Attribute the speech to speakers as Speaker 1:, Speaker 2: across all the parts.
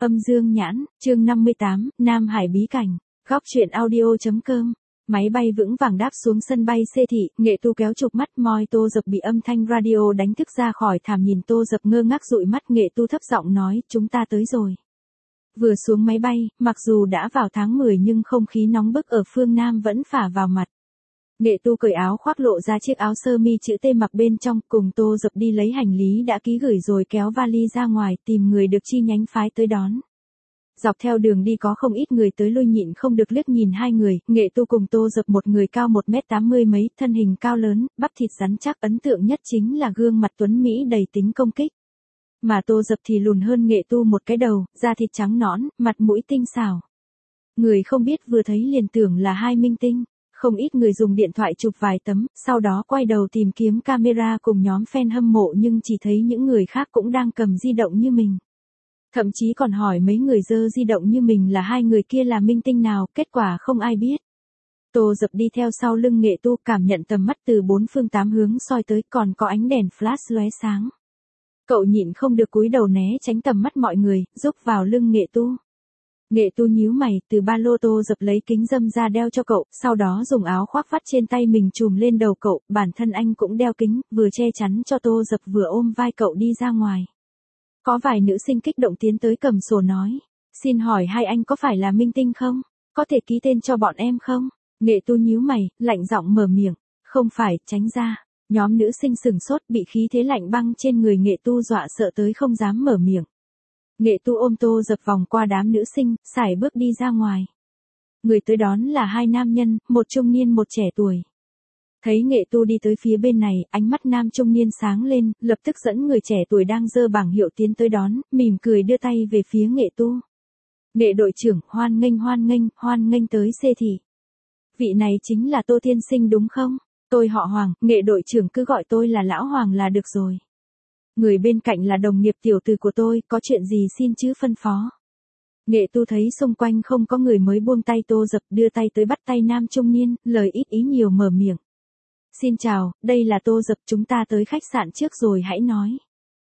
Speaker 1: Âm Dương Nhãn, chương 58, Nam Hải bí cảnh. Góc truyện audio.com. Máy bay vững vàng đáp xuống sân bay Xê Thị, Nghệ Tu kéo chụp mắt moi Tô Dập bị âm thanh radio đánh thức ra khỏi thảm, nhìn Tô Dập ngơ ngác dụi mắt. Nghệ Tu thấp giọng nói, chúng ta tới rồi. Vừa xuống máy bay, mặc dù đã vào tháng 10 nhưng không khí nóng bức ở phương Nam vẫn phả vào mặt. Nghệ Tu cởi áo khoác lộ ra chiếc áo sơ mi chữ T mặc bên trong, cùng Tô Dập đi lấy hành lý đã ký gửi rồi kéo vali ra ngoài tìm người được chi nhánh phái tới đón. Dọc theo đường đi có không ít người tới lui, nhịn không được liếc nhìn hai người. Nghệ Tu cùng Tô Dập, một người cao 1m80 mấy, thân hình cao lớn, bắp thịt rắn chắc, ấn tượng nhất chính là gương mặt tuấn mỹ đầy tính công kích. Mà Tô Dập thì lùn hơn Nghệ Tu một cái đầu, da thịt trắng nõn, mặt mũi tinh xảo. Người không biết vừa thấy liền tưởng là hai minh tinh. Không ít người dùng điện thoại chụp vài tấm, sau đó quay đầu tìm kiếm camera cùng nhóm fan hâm mộ, nhưng chỉ thấy những người khác cũng đang cầm di động như mình. Thậm chí còn hỏi mấy người giơ di động như mình là hai người kia là minh tinh nào, kết quả không ai biết. Tô Dập đi theo sau lưng Nghệ Tu, cảm nhận tầm mắt từ bốn phương tám hướng soi tới, còn có ánh đèn flash lóe sáng. Cậu nhịn không được cúi đầu né tránh tầm mắt mọi người, rúc vào lưng Nghệ Tu. Nghệ Tu nhíu mày, từ ba lô Tô Dập lấy kính râm ra đeo cho cậu, sau đó dùng áo khoác vắt trên tay mình trùm lên đầu cậu, bản thân anh cũng đeo kính, vừa che chắn cho Tô Dập vừa ôm vai cậu đi ra ngoài. Có vài nữ sinh kích động tiến tới cầm sổ nói, xin hỏi hai anh có phải là minh tinh không? Có thể ký tên cho bọn em không? Nghệ Tu nhíu mày, lạnh giọng mở miệng, không phải, tránh ra. Nhóm nữ sinh sừng sốt, bị khí thế lạnh băng trên người Nghệ Tu dọa sợ tới không dám mở miệng. Nghệ Tu ôm Tô Dập vòng qua đám nữ sinh, sải bước đi ra ngoài. Người tới đón là hai nam nhân, một trung niên một trẻ tuổi. Thấy Nghệ Tu đi tới phía bên này, ánh mắt nam trung niên sáng lên, lập tức dẫn người trẻ tuổi đang giơ bảng hiệu tiến tới đón, mỉm cười đưa tay về phía Nghệ Tu. Nghệ đội trưởng, hoan nghênh tới Xê Thị. Vị này chính là Tô tiên sinh đúng không? Tôi họ Hoàng, Nghệ đội trưởng cứ gọi tôi là Lão Hoàng là được rồi. Người bên cạnh là đồng nghiệp tiểu từ của tôi, có chuyện gì xin chứ phân phó. Nghệ Tu thấy xung quanh không có người mới buông tay Tô Dập, đưa tay tới bắt tay nam trung niên, lời ít ý nhiều mở miệng. Xin chào, đây là Tô Dập, chúng ta tới khách sạn trước rồi hãy nói.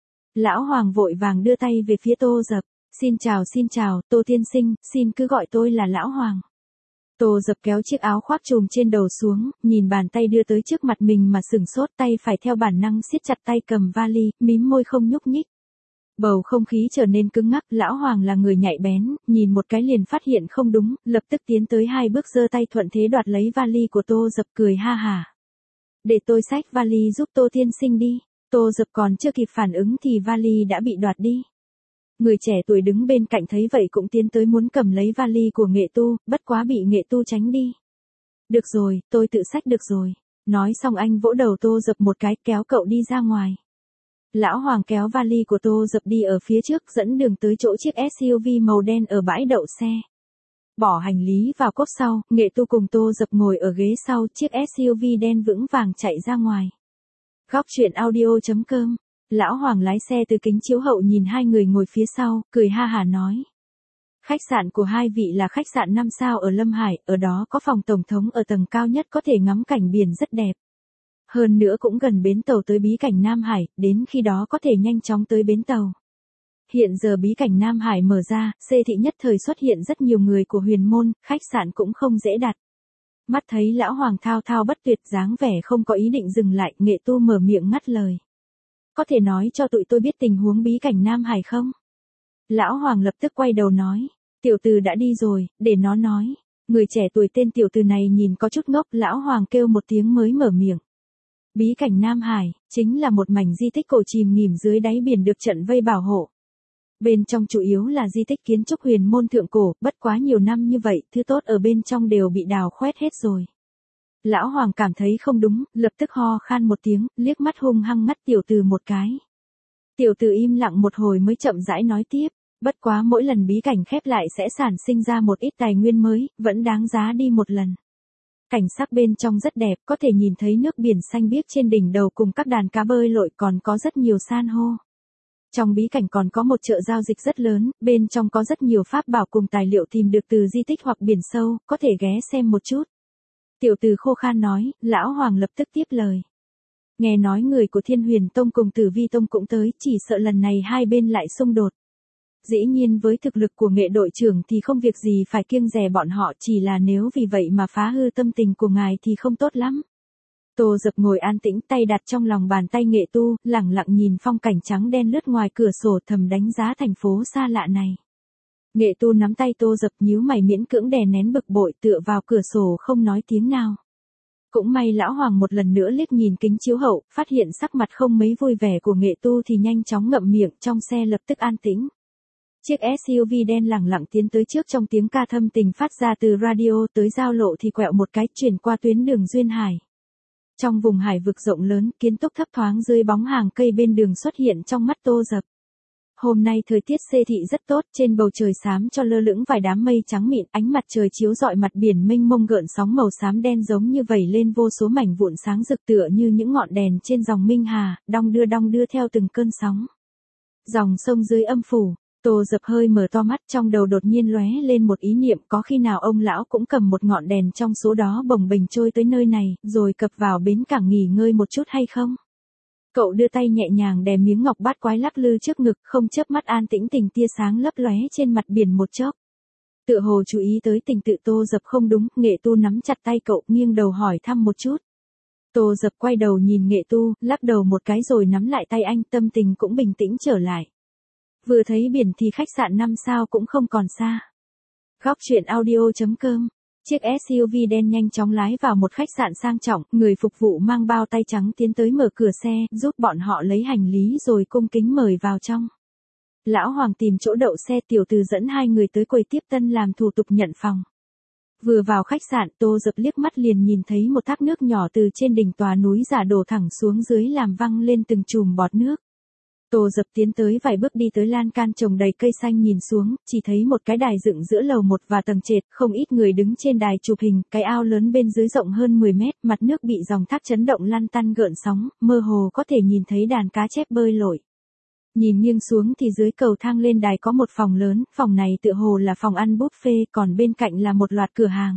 Speaker 1: Lão Hoàng vội vàng đưa tay về phía Tô Dập. Xin chào, Tô tiên sinh, xin cứ gọi tôi là Lão Hoàng. Tô Dập kéo chiếc áo khoác trùm trên đầu xuống, nhìn bàn tay đưa tới trước mặt mình mà sửng sốt, tay phải theo bản năng siết chặt tay cầm vali, mím môi không nhúc nhích. Bầu không khí trở nên cứng ngắc, Lão Hoàng là người nhạy bén, nhìn một cái liền phát hiện không đúng, lập tức tiến tới hai bước giơ tay thuận thế đoạt lấy vali của Tô Dập, cười ha hả. Để tôi xách vali giúp Tô tiên sinh đi. Tô Dập còn chưa kịp phản ứng thì vali đã bị đoạt đi. Người trẻ tuổi đứng bên cạnh thấy vậy cũng tiến tới muốn cầm lấy vali của Nghệ Tu, bất quá bị Nghệ Tu tránh đi. Được rồi, tôi tự xách được rồi. Nói xong anh vỗ đầu Tô Dập một cái, kéo cậu đi ra ngoài. Lão Hoàng kéo vali của Tô Dập đi ở phía trước, dẫn đường tới chỗ chiếc SUV màu đen ở bãi đậu xe. Bỏ hành lý vào cốp sau, Nghệ Tu cùng Tô Dập ngồi ở ghế sau, chiếc SUV đen vững vàng chạy ra ngoài. Góc truyện audio.com. Lão Hoàng lái xe từ kính chiếu hậu nhìn hai người ngồi phía sau, cười ha hả nói. Khách sạn của hai vị là khách sạn 5 sao ở Lâm Hải, ở đó có phòng tổng thống ở tầng cao nhất, có thể ngắm cảnh biển rất đẹp. Hơn nữa cũng gần bến tàu tới bí cảnh Nam Hải, đến khi đó có thể nhanh chóng tới bến tàu. Hiện giờ bí cảnh Nam Hải mở ra, Xê Thị nhất thời xuất hiện rất nhiều người của huyền môn, khách sạn cũng không dễ đặt. Mắt thấy Lão Hoàng thao thao bất tuyệt, dáng vẻ không có ý định dừng lại, Nghệ Tu mở miệng ngắt lời. Có thể nói cho tụi tôi biết tình huống bí cảnh Nam Hải không? Lão Hoàng lập tức quay đầu nói. Tiểu từ đã đi rồi, để nó nói. Người trẻ tuổi tên tiểu từ này nhìn có chút ngốc, Lão Hoàng kêu một tiếng mới mở miệng. Bí cảnh Nam Hải, chính là một mảnh di tích cổ chìm nghỉm dưới đáy biển được trận vây bảo hộ. Bên trong chủ yếu là di tích kiến trúc huyền môn thượng cổ, bất quá nhiều năm như vậy, thứ tốt ở bên trong đều bị đào khoét hết rồi. Lão Hoàng cảm thấy không đúng, lập tức ho khan một tiếng, liếc mắt hung hăng ngắt tiểu từ một cái. Tiểu từ im lặng một hồi mới chậm rãi nói tiếp, bất quá mỗi lần bí cảnh khép lại sẽ sản sinh ra một ít tài nguyên mới, vẫn đáng giá đi một lần. Cảnh sắc bên trong rất đẹp, có thể nhìn thấy nước biển xanh biếc trên đỉnh đầu cùng các đàn cá bơi lội, còn có rất nhiều san hô. Trong bí cảnh còn có một chợ giao dịch rất lớn, bên trong có rất nhiều pháp bảo cùng tài liệu tìm được từ di tích hoặc biển sâu, có thể ghé xem một chút. Tiểu từ khô khan nói, Lão Hoàng lập tức tiếp lời. Nghe nói người của Thiên Huyền Tông cùng Tử Vi Tông cũng tới, chỉ sợ lần này hai bên lại xung đột. Dĩ nhiên với thực lực của Nghệ đội trưởng thì không việc gì phải kiêng dè bọn họ, chỉ là nếu vì vậy mà phá hư tâm tình của ngài thì không tốt lắm. Tô Dập ngồi an tĩnh, tay đặt trong lòng bàn tay Nghệ Tu, lẳng lặng nhìn phong cảnh trắng đen lướt ngoài cửa sổ, thầm đánh giá thành phố xa lạ này. Nghệ Tu nắm tay Tô Dập, nhíu mày miễn cưỡng đè nén bực bội, tựa vào cửa sổ không nói tiếng nào. Cũng may lão Hoàng một lần nữa liếc nhìn kính chiếu hậu, phát hiện sắc mặt không mấy vui vẻ của Nghệ Tu thì nhanh chóng ngậm miệng, trong xe lập tức an tĩnh. Chiếc SUV đen lẳng lặng tiến tới trước, trong tiếng ca thâm tình phát ra từ radio, tới giao lộ thì quẹo một cái, chuyển qua tuyến đường Duyên Hải. Trong vùng hải vực rộng lớn, kiến trúc thấp thoáng dưới bóng hàng cây bên đường xuất hiện trong mắt Tô Dập. Hôm nay thời tiết xê thị rất tốt, trên bầu trời xám cho lơ lửng vài đám mây trắng mịn, ánh mặt trời chiếu rọi mặt biển mênh mông gợn sóng màu xám đen giống như vẩy lên vô số mảnh vụn sáng rực, tựa như những ngọn đèn trên dòng Minh Hà, đong đưa theo từng cơn sóng. Dòng sông dưới âm phủ, Tô Dập hơi mở to mắt, trong đầu đột nhiên lóe lên một ý niệm, có khi nào ông lão cũng cầm một ngọn đèn trong số đó bồng bềnh trôi tới nơi này, rồi cập vào bến cảng nghỉ ngơi một chút hay không? Cậu đưa tay nhẹ nhàng đè miếng ngọc bát quái lắc lư trước ngực, không chớp mắt, an tĩnh tình tia sáng lấp lóe trên mặt biển một chốc. Tựa hồ chú ý tới tình tự Tô Dập không đúng, Nghệ Tu nắm chặt tay cậu, nghiêng đầu hỏi thăm một chút. Tô Dập quay đầu nhìn Nghệ Tu, lắc đầu một cái rồi nắm lại tay anh, tâm tình cũng bình tĩnh trở lại. Vừa thấy biển thì khách sạn 5 sao cũng không còn xa. Góc truyện audio.com. Chiếc SUV đen nhanh chóng lái vào một khách sạn sang trọng, người phục vụ mang bao tay trắng tiến tới mở cửa xe, giúp bọn họ lấy hành lý rồi cung kính mời vào trong. Lão Hoàng tìm chỗ đậu xe, tiểu từ dẫn hai người tới quầy tiếp tân làm thủ tục nhận phòng. Vừa vào khách sạn, Tô Dập liếc mắt liền nhìn thấy một thác nước nhỏ từ trên đỉnh tòa núi giả đổ thẳng xuống dưới, làm văng lên từng chùm bọt nước. Tô Dập tiến tới vài bước, đi tới lan can trồng đầy cây xanh, nhìn xuống, chỉ thấy một cái đài dựng giữa lầu 1 và tầng trệt, không ít người đứng trên đài chụp hình, cái ao lớn bên dưới rộng hơn 10 mét, mặt nước bị dòng thác chấn động lăn tăn gợn sóng, mơ hồ có thể nhìn thấy đàn cá chép bơi lội. Nhìn nghiêng xuống thì dưới cầu thang lên đài có một phòng lớn, phòng này tựa hồ là phòng ăn buffet, còn bên cạnh là một loạt cửa hàng.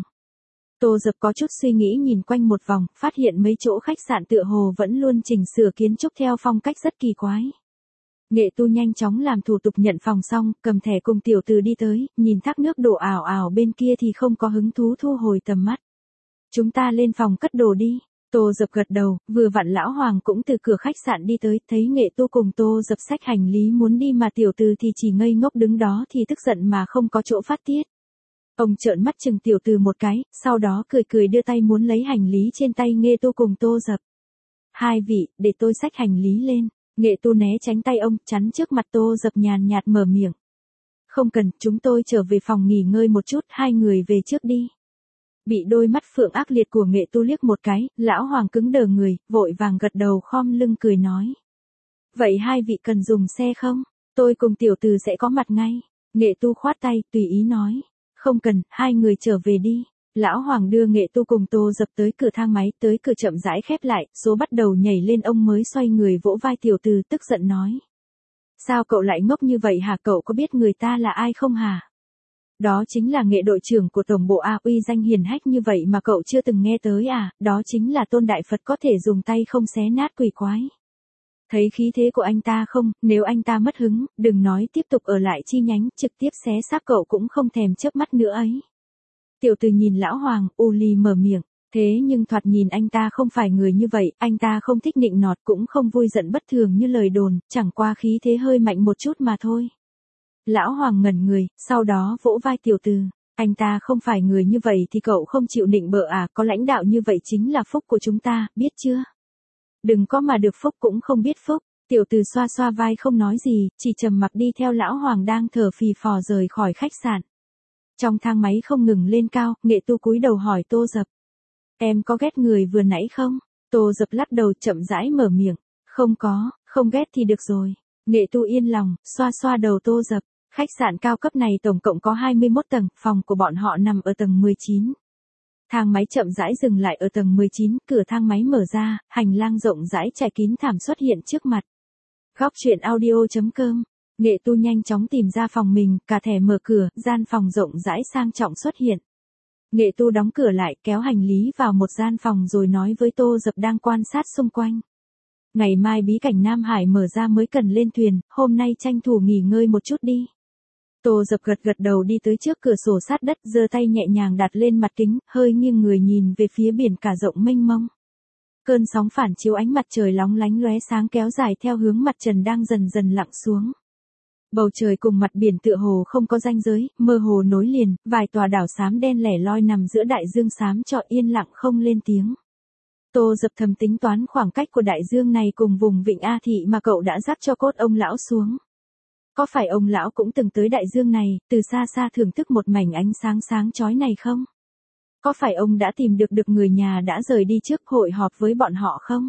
Speaker 1: Tô Dập có chút suy nghĩ nhìn quanh một vòng, phát hiện mấy chỗ khách sạn tựa hồ vẫn luôn chỉnh sửa kiến trúc theo phong cách rất kỳ quái. Nghệ Tu nhanh chóng làm thủ tục nhận phòng xong, cầm thẻ cùng tiểu từ đi tới, nhìn thác nước đổ ào ào bên kia thì không có hứng thú thu hồi tầm mắt. Chúng ta lên phòng cất đồ đi. Tô Dập gật đầu, vừa vặn lão Hoàng cũng từ cửa khách sạn đi tới, thấy Nghệ Tu cùng Tô Dập xách hành lý muốn đi mà tiểu từ thì chỉ ngây ngốc đứng đó thì tức giận mà không có chỗ phát tiết. Ông trợn mắt chừng tiểu từ một cái, sau đó cười cười đưa tay muốn lấy hành lý trên tay Nghệ Tu cùng Tô Dập. Hai vị, để tôi xách hành lý lên. Nghệ Tu né tránh tay ông, chắn trước mặt Tô Dập, nhàn nhạt mở miệng. Không cần, chúng tôi trở về phòng nghỉ ngơi một chút, hai người về trước đi. Bị đôi mắt phượng ác liệt của Nghệ Tu liếc một cái, lão Hoàng cứng đờ người, vội vàng gật đầu khom lưng cười nói. Vậy hai vị cần dùng xe không? Tôi cùng tiểu từ sẽ có mặt ngay. Nghệ Tu khoát tay, tùy ý nói. Không cần, hai người trở về đi. Lão Hoàng đưa Nghệ Tu cùng Tô Dập tới cửa thang máy, tới cửa chậm rãi khép lại, số bắt đầu nhảy lên, ông mới xoay người vỗ vai tiểu từ, tức giận nói. Sao cậu lại ngốc như vậy hả, cậu có biết người ta là ai không hả? Đó chính là Nghệ đội trưởng của tổng bộ A, uy danh hiển hách như vậy mà cậu chưa từng nghe tới à, đó chính là Tôn Đại Phật có thể dùng tay không xé nát quỷ quái. Thấy khí thế của anh ta không, nếu anh ta mất hứng, đừng nói tiếp tục ở lại chi nhánh, trực tiếp xé xác cậu cũng không thèm chớp mắt nữa ấy. Tiểu từ nhìn lão Hoàng, u lì mở miệng, thế nhưng thoạt nhìn anh ta không phải người như vậy, anh ta không thích nịnh nọt cũng không vui giận bất thường như lời đồn, chẳng qua khí thế hơi mạnh một chút mà thôi. Lão Hoàng ngẩn người, sau đó vỗ vai tiểu từ, anh ta không phải người như vậy thì cậu không chịu nịnh bợ à, có lãnh đạo như vậy chính là phúc của chúng ta, biết chưa? Đừng có mà được phúc cũng không biết phúc. Tiểu từ xoa xoa vai không nói gì, chỉ trầm mặc đi theo lão Hoàng đang thở phì phò rời khỏi khách sạn. Trong thang máy không ngừng lên cao, Nghệ Tu cúi đầu hỏi Tô Dập. Em có ghét người vừa nãy không? Tô Dập lắc đầu chậm rãi mở miệng. Không có, không ghét thì được rồi. Nghệ Tu yên lòng, xoa xoa đầu Tô Dập. Khách sạn cao cấp này tổng cộng có 21 tầng, phòng của bọn họ nằm ở tầng 19. Thang máy chậm rãi dừng lại ở tầng 19, cửa thang máy mở ra, hành lang rộng rãi trải kín thảm xuất hiện trước mặt. Góc truyện audio.com. Nghệ Tu nhanh chóng tìm ra phòng mình, cả thẻ mở cửa, gian phòng rộng rãi sang trọng xuất hiện. Nghệ Tu đóng cửa lại, kéo hành lý vào một gian phòng rồi nói với Tô Dập đang quan sát xung quanh. Ngày mai bí cảnh Nam Hải mở ra mới cần lên thuyền, hôm nay tranh thủ nghỉ ngơi một chút đi. Tô Dập gật gật đầu đi tới trước cửa sổ sát đất, giơ tay nhẹ nhàng đặt lên mặt kính, hơi nghiêng người nhìn về phía biển cả rộng mênh mông. Cơn sóng phản chiếu ánh mặt trời lóng lánh lóe sáng kéo dài theo hướng mặt trần đang dần dần lặn xuống. Bầu trời cùng mặt biển tựa hồ không có ranh giới, mơ hồ nối liền, vài tòa đảo xám đen lẻ loi nằm giữa đại dương xám trọ yên lặng không lên tiếng. Tô Dập thầm tính toán khoảng cách của đại dương này cùng vùng vịnh A Thị mà cậu đã dắt cho cốt ông lão xuống. Có phải ông lão cũng từng tới đại dương này, từ xa xa thưởng thức một mảnh ánh sáng sáng chói này không? Có phải ông đã tìm được người nhà đã rời đi trước hội họp với bọn họ không?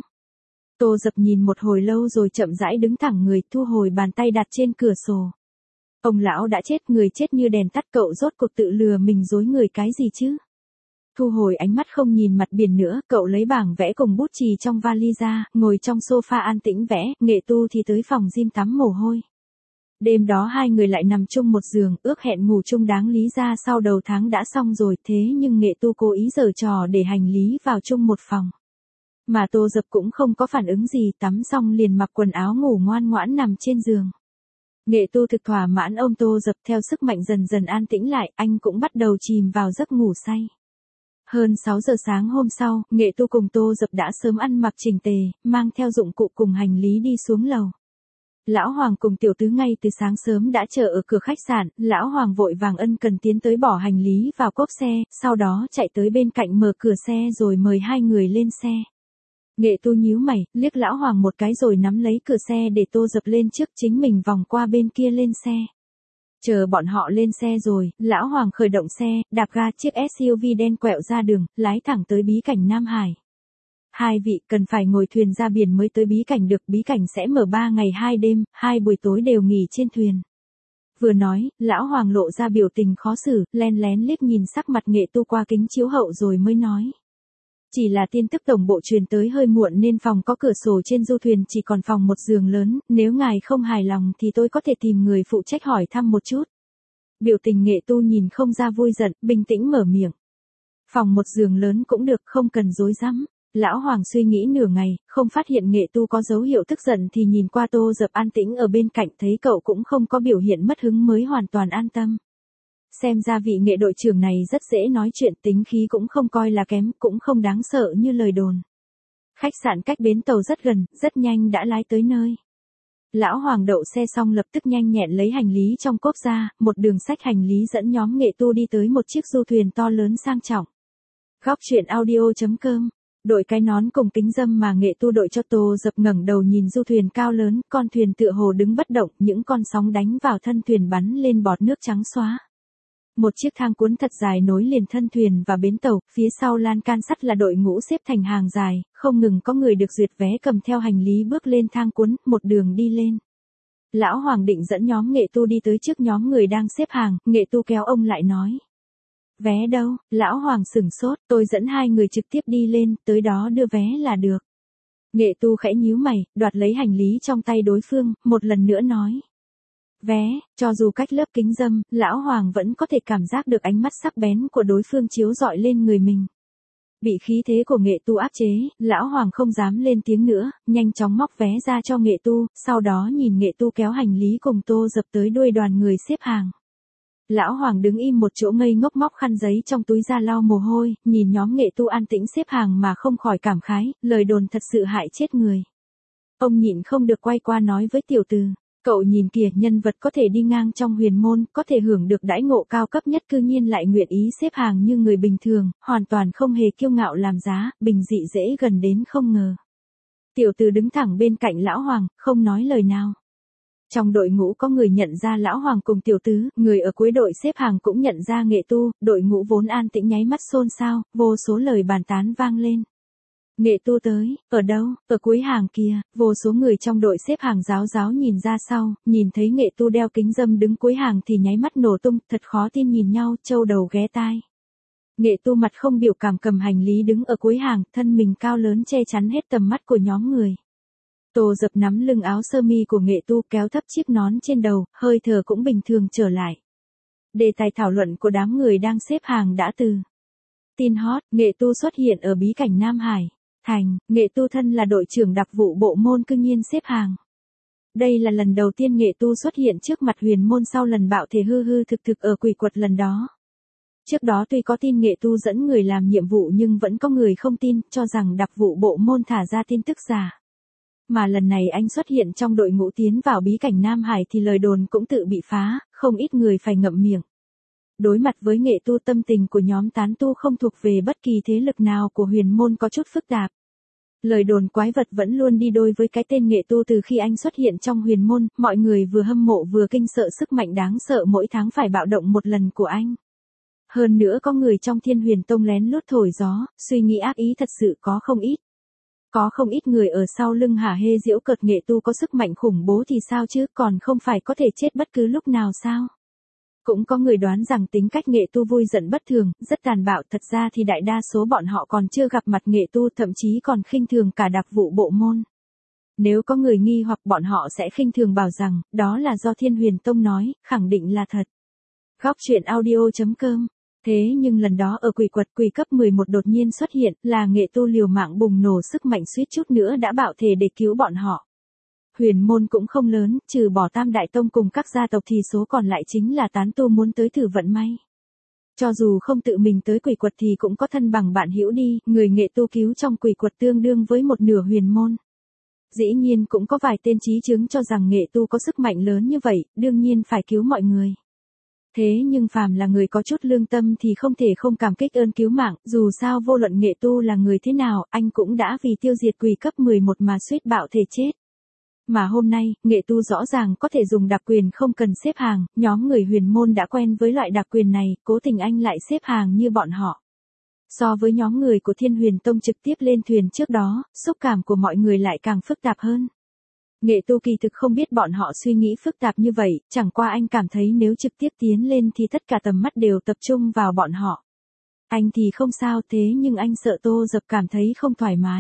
Speaker 1: Tô Dập nhìn một hồi lâu rồi chậm rãi đứng thẳng người, thu hồi bàn tay đặt trên cửa sổ. Ông lão đã chết, người chết như đèn tắt, cậu rốt cuộc tự lừa mình dối người cái gì chứ? Thu hồi ánh mắt không nhìn mặt biển nữa, cậu lấy bảng vẽ cùng bút chì trong vali ra, ngồi trong sofa an tĩnh vẽ, Nghệ Tu thì tới phòng gym tắm mồ hôi. Đêm đó hai người lại nằm chung một giường, ước hẹn ngủ chung đáng lý ra sau đầu tháng đã xong rồi, thế nhưng Nghệ Tu cố ý giở trò để hành lý vào chung một phòng. Mà Tô Dập cũng không có phản ứng gì, tắm xong liền mặc quần áo ngủ ngoan ngoãn nằm trên giường. Nghệ Tu thực thỏa mãn ôm Tô Dập, theo sức mạnh dần dần an tĩnh lại, anh cũng bắt đầu chìm vào giấc ngủ say. Hơn 6 giờ sáng hôm sau, Nghệ Tu cùng Tô Dập đã sớm ăn mặc chỉnh tề, mang theo dụng cụ cùng hành lý đi xuống lầu. Lão Hoàng cùng tiểu tứ ngay từ sáng sớm đã chờ ở cửa khách sạn, Lão Hoàng vội vàng ân cần tiến tới bỏ hành lý vào cốp xe, sau đó chạy tới bên cạnh mở cửa xe rồi mời hai người lên xe. Nghệ Tu nhíu mày, liếc Lão Hoàng một cái rồi nắm lấy cửa xe để Tô Dập lên trước, chính mình vòng qua bên kia lên xe. Chờ bọn họ lên xe rồi, Lão Hoàng khởi động xe, đạp ga, chiếc SUV đen quẹo ra đường, lái thẳng tới bí cảnh Nam Hải. Hai vị cần phải ngồi thuyền ra biển mới tới bí cảnh được, bí cảnh sẽ mở 3 ngày 2 đêm, 2 buổi tối đều nghỉ trên thuyền. Vừa nói, Lão Hoàng lộ ra biểu tình khó xử, len lén liếc nhìn sắc mặt Nghệ Tu qua kính chiếu hậu rồi mới nói. Chỉ là tin tức tổng bộ truyền tới hơi muộn nên phòng có cửa sổ trên du thuyền chỉ còn phòng một giường lớn, nếu ngài không hài lòng thì tôi có thể tìm người phụ trách hỏi thăm một chút. Biểu tình Nghệ Tu nhìn không ra vui giận, bình tĩnh mở miệng. Phòng một giường lớn cũng được, không cần rối rắm. Lão Hoàng suy nghĩ nửa ngày, không phát hiện Nghệ Tu có dấu hiệu tức giận thì nhìn qua Tô Dập an tĩnh ở bên cạnh, thấy cậu cũng không có biểu hiện mất hứng mới hoàn toàn an tâm. Xem ra vị Nghệ đội trưởng này rất dễ nói chuyện, tính khí cũng không coi là kém, cũng không đáng sợ như lời đồn. Khách sạn cách bến tàu rất gần, rất nhanh đã lái tới nơi. Lão Hoàng đậu xe xong lập tức nhanh nhẹn lấy hành lý trong cốp ra, một đường xách hành lý dẫn nhóm Nghệ Tu đi tới một chiếc du thuyền to lớn sang trọng. Góc truyện audio.com. Đội cái nón cùng kính râm mà Nghệ Tu đội cho Tô Dập ngẩng đầu nhìn du thuyền cao lớn, con thuyền tựa hồ đứng bất động, những con sóng đánh vào thân thuyền bắn lên bọt nước trắng xóa. Một chiếc thang cuốn thật dài nối liền thân thuyền và bến tàu, phía sau lan can sắt là đội ngũ xếp thành hàng dài, không ngừng có người được duyệt vé cầm theo hành lý bước lên thang cuốn, một đường đi lên. Lão Hoàng định dẫn nhóm Nghệ Tu đi tới trước nhóm người đang xếp hàng, Nghệ Tu kéo ông lại nói. Vé đâu? Lão Hoàng sửng sốt, tôi dẫn hai người trực tiếp đi lên, tới đó đưa vé là được. Nghệ Tu khẽ nhíu mày, đoạt lấy hành lý trong tay đối phương, một lần nữa nói. Vé, cho dù cách lớp kính râm, Lão Hoàng vẫn có thể cảm giác được ánh mắt sắc bén của đối phương chiếu rọi lên người mình. Bị khí thế của Nghệ Tu áp chế, Lão Hoàng không dám lên tiếng nữa, nhanh chóng móc vé ra cho Nghệ Tu, sau đó nhìn Nghệ Tu kéo hành lý cùng Tô Dập tới đuôi đoàn người xếp hàng. Lão Hoàng đứng im một chỗ ngây ngốc móc khăn giấy trong túi ra lau mồ hôi, nhìn nhóm Nghệ Tu an tĩnh xếp hàng mà không khỏi cảm khái, lời đồn thật sự hại chết người. Ông nhịn không được quay qua nói với tiểu từ, cậu nhìn kìa, nhân vật có thể đi ngang trong huyền môn, có thể hưởng được đãi ngộ cao cấp nhất cư nhiên lại nguyện ý xếp hàng như người bình thường, hoàn toàn không hề kiêu ngạo làm giá, bình dị dễ gần đến không ngờ. Tiểu từ đứng thẳng bên cạnh Lão Hoàng, không nói lời nào. Trong đội ngũ có người nhận ra Lão Hoàng cùng tiểu tứ, người ở cuối đội xếp hàng cũng nhận ra Nghệ Tu, đội ngũ vốn an tĩnh nháy mắt xôn xao, vô số lời bàn tán vang lên. Nghệ Tu tới, ở đâu, ở cuối hàng kia, vô số người trong đội xếp hàng ráo ráo nhìn ra sau, nhìn thấy Nghệ Tu đeo kính râm đứng cuối hàng thì nháy mắt nổ tung, thật khó tin nhìn nhau, trâu đầu ghé tai. Nghệ Tu mặt không biểu cảm cầm hành lý đứng ở cuối hàng, thân mình cao lớn che chắn hết tầm mắt của nhóm người. Tô Dập nắm lưng áo sơ mi của Nghệ Tu kéo thấp chiếc nón trên đầu, hơi thở cũng bình thường trở lại. Đề tài thảo luận của đám người đang xếp hàng đã từ. Tin hot, Nghệ Tu xuất hiện ở bí cảnh Nam Hải. Thành, Nghệ Tu thân là đội trưởng đặc vụ bộ môn cư nhiên xếp hàng. Đây là lần đầu tiên Nghệ Tu xuất hiện trước mặt huyền môn sau lần bạo thể hư hư thực thực ở quỷ quật lần đó. Trước đó tuy có tin Nghệ Tu dẫn người làm nhiệm vụ nhưng vẫn có người không tin, cho rằng đặc vụ bộ môn thả ra tin tức giả. Mà lần này anh xuất hiện trong đội ngũ tiến vào bí cảnh Nam Hải thì lời đồn cũng tự bị phá, không ít người phải ngậm miệng. Đối mặt với Nghệ Tu, tâm tình của nhóm tán tu không thuộc về bất kỳ thế lực nào của huyền môn có chút phức tạp. Lời đồn quái vật vẫn luôn đi đôi với cái tên Nghệ Tu từ khi anh xuất hiện trong huyền môn, mọi người vừa hâm mộ vừa kinh sợ sức mạnh đáng sợ mỗi tháng phải bạo động một lần của anh. Hơn nữa có người trong Thiên Huyền Tông lén lút thổi gió, suy nghĩ ác ý thật sự có không ít. Có không ít người ở sau lưng hả hê giễu cợt Nghệ Tu có sức mạnh khủng bố thì sao chứ, còn không phải có thể chết bất cứ lúc nào sao. Cũng có người đoán rằng tính cách Nghệ Tu vui giận bất thường, rất tàn bạo, thật ra thì đại đa số bọn họ còn chưa gặp mặt Nghệ Tu, thậm chí còn khinh thường cả đặc vụ bộ môn. Nếu có người nghi hoặc bọn họ sẽ khinh thường bảo rằng, đó là do Thiên Huyền Tông nói, khẳng định là thật. Góc truyện audio.com. Thế nhưng lần đó ở quỷ quật quỷ cấp 11 đột nhiên xuất hiện, là Nghệ Tu liều mạng bùng nổ sức mạnh suýt chút nữa đã bạo thể để cứu bọn họ. Huyền môn cũng không lớn, trừ bỏ Tam Đại Tông cùng các gia tộc thì số còn lại chính là tán tu muốn tới thử vận may. Cho dù không tự mình tới quỷ quật thì cũng có thân bằng bạn hữu đi, người Nghệ Tu cứu trong quỷ quật tương đương với một nửa huyền môn. Dĩ nhiên cũng có vài tên trí chứng cho rằng Nghệ Tu có sức mạnh lớn như vậy, đương nhiên phải cứu mọi người. Thế nhưng phàm là người có chút lương tâm thì không thể không cảm kích ơn cứu mạng, dù sao vô luận Nghệ Tu là người thế nào, anh cũng đã vì tiêu diệt quỷ cấp 11 mà suýt bạo thể chết. Mà hôm nay, Nghệ Tu rõ ràng có thể dùng đặc quyền không cần xếp hàng, nhóm người huyền môn đã quen với loại đặc quyền này, cố tình anh lại xếp hàng như bọn họ. So với nhóm người của Thiên Huyền Tông trực tiếp lên thuyền trước đó, xúc cảm của mọi người lại càng phức tạp hơn. Nghệ Tu kỳ thực không biết bọn họ suy nghĩ phức tạp như vậy, chẳng qua anh cảm thấy nếu trực tiếp tiến lên thì tất cả tầm mắt đều tập trung vào bọn họ. Anh thì không sao, thế nhưng anh sợ Tô Dập cảm thấy không thoải mái.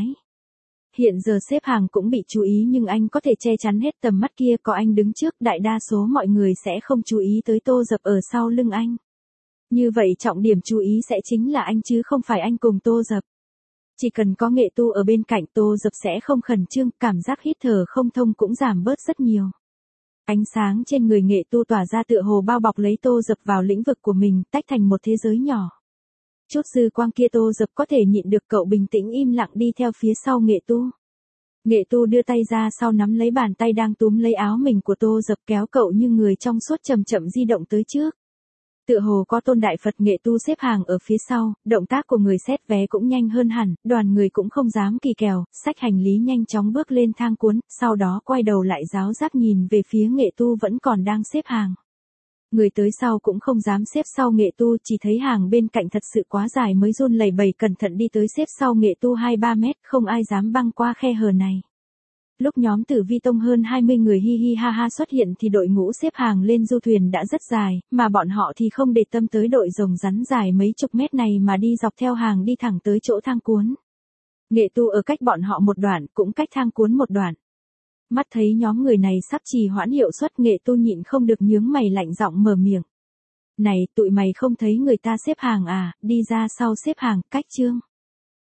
Speaker 1: Hiện giờ xếp hàng cũng bị chú ý nhưng anh có thể che chắn hết tầm mắt kia, có anh đứng trước đại đa số mọi người sẽ không chú ý tới Tô Dập ở sau lưng anh. Như vậy trọng điểm chú ý sẽ chính là anh chứ không phải anh cùng Tô Dập. Chỉ cần có Nghệ Tu ở bên cạnh Tô Dập sẽ không khẩn trương, cảm giác hít thở không thông cũng giảm bớt rất nhiều. Ánh sáng trên người Nghệ Tu tỏa ra tựa hồ bao bọc lấy Tô Dập vào lĩnh vực của mình, tách thành một thế giới nhỏ. Chút dư quang kia Tô Dập có thể nhịn được, cậu bình tĩnh im lặng đi theo phía sau Nghệ Tu. Nghệ Tu đưa tay ra sau nắm lấy bàn tay đang túm lấy áo mình của Tô Dập, kéo cậu như người trong suốt chậm chậm di động tới trước. Tựa hồ có tôn đại Phật. Nghệ Tu xếp hàng ở phía sau, động tác của người xét vé cũng nhanh hơn hẳn, đoàn người cũng không dám kỳ kèo, xách hành lý nhanh chóng bước lên thang cuốn, sau đó quay đầu lại giáo giác nhìn về phía Nghệ Tu vẫn còn đang xếp hàng. Người tới sau cũng không dám xếp sau Nghệ Tu, chỉ thấy hàng bên cạnh thật sự quá dài mới run lẩy bẩy cẩn thận đi tới xếp sau Nghệ Tu 2-3 mét, không ai dám băng qua khe hở này. Lúc nhóm Tử Vi Tông hơn 20 người hi hi ha ha xuất hiện thì đội ngũ xếp hàng lên du thuyền đã rất dài, mà bọn họ thì không để tâm tới đội rồng rắn dài mấy chục mét này mà đi dọc theo hàng đi thẳng tới chỗ thang cuốn. Nghệ Tu ở cách bọn họ một đoạn, cũng cách thang cuốn một đoạn. Mắt thấy nhóm người này sắp trì hoãn hiệu suất, Nghệ Tu nhịn không được nhướng mày lạnh giọng mở miệng. Này, tụi mày không thấy người ta xếp hàng à, đi ra sau xếp hàng, cách chương.